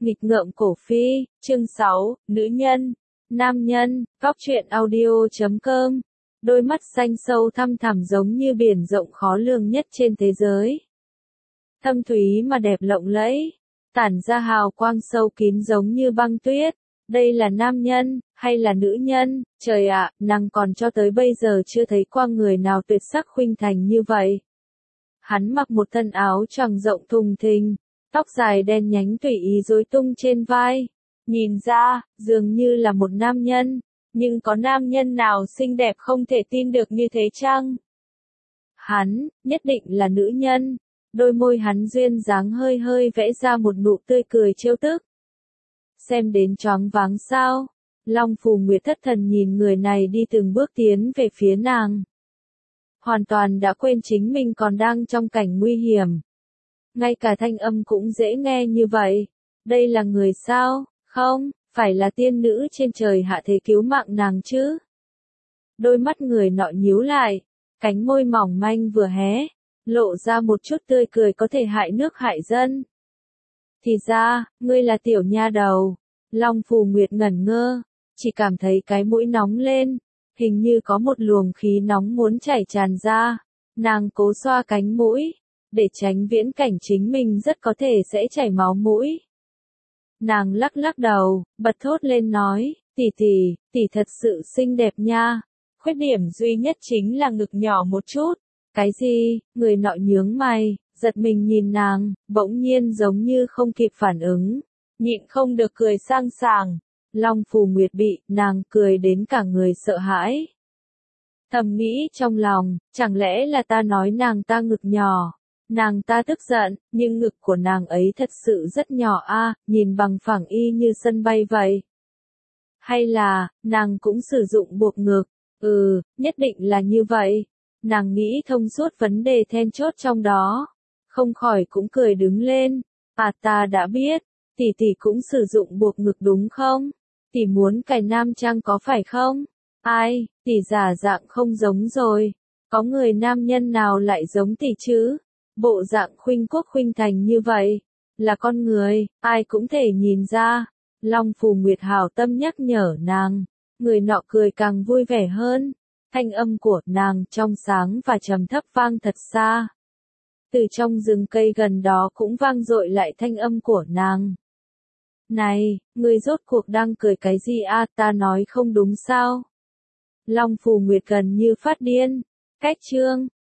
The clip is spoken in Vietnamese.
Nghịch ngợm cổ phi, chương 6, nữ nhân, nam nhân, góc truyện audio.com. Đôi mắt xanh sâu thăm thẳm giống như biển rộng khó lường nhất trên thế giới. Thâm thúy mà đẹp lộng lẫy, tản ra hào quang sâu kín giống như băng tuyết. Đây là nam nhân, hay là nữ nhân? Trời ạ, nàng còn cho tới bây giờ chưa thấy qua người nào tuyệt sắc khuynh thành như vậy. Hắn mặc một thân áo choàng rộng thùng thình, tóc dài đen nhánh tùy ý rối tung trên vai. Nhìn ra, dường như là một nam nhân, nhưng có nam nhân nào xinh đẹp không thể tin được như thế chăng? Hắn, nhất định là nữ nhân. Đôi môi hắn duyên dáng hơi hơi vẽ ra một nụ tươi cười trêu tức. Xem đến choáng váng sao? Long Phù Nguyệt thất thần nhìn người này đi từng bước tiến về phía nàng. Hoàn toàn đã quên chính mình còn đang trong cảnh nguy hiểm. Ngay cả thanh âm cũng dễ nghe như vậy. Đây là người sao? Không, phải là tiên nữ trên trời hạ thế cứu mạng nàng chứ. Đôi mắt người nọ nhíu lại, cánh môi mỏng manh vừa hé, lộ ra một chút tươi cười có thể hại nước hại dân. Thì ra, ngươi là tiểu nha đầu. Long Phù Nguyệt ngẩn ngơ, chỉ cảm thấy cái mũi nóng lên, hình như có một luồng khí nóng muốn chảy tràn ra. Nàng cố xoa cánh mũi, để tránh viễn cảnh chính mình rất có thể sẽ chảy máu mũi. Nàng lắc lắc đầu, bật thốt lên nói, tỷ thật sự xinh đẹp nha. Khuyết điểm duy nhất chính là ngực nhỏ một chút. Cái gì? Người nọ nhướng mày, giật mình nhìn nàng, bỗng nhiên giống như không kịp phản ứng, nhịn không được cười sang sảng. Long Phù Nguyệt bị nàng cười đến cả người sợ hãi. Thầm nghĩ trong lòng, chẳng lẽ là ta nói nàng ta ngực nhỏ? Nàng ta tức giận, nhưng ngực của nàng ấy thật sự rất nhỏ a, nhìn bằng phẳng y như sân bay vậy. Hay là, nàng cũng sử dụng buộc ngực? Nhất định là như vậy. Nàng nghĩ thông suốt vấn đề then chốt trong đó. Không khỏi cũng cười đứng lên. À, ta đã biết, tỷ cũng sử dụng buộc ngực đúng không? Tỷ muốn cài nam trang có phải không? Ai, tỷ giả dạng không giống rồi. Có người nam nhân nào lại giống tỷ chứ? Bộ dạng khuynh quốc khuynh thành như vậy, là con người, ai cũng thể nhìn ra. Long Phù Nguyệt hảo tâm nhắc nhở nàng, người nọ cười càng vui vẻ hơn. Thanh âm của nàng trong sáng và trầm thấp vang thật xa. Từ trong rừng cây gần đó cũng vang dội lại thanh âm của nàng. Này, ngươi rốt cuộc đang cười cái gì a? Ta nói không đúng sao? Long Phù Nguyệt gần như phát điên. Cách chương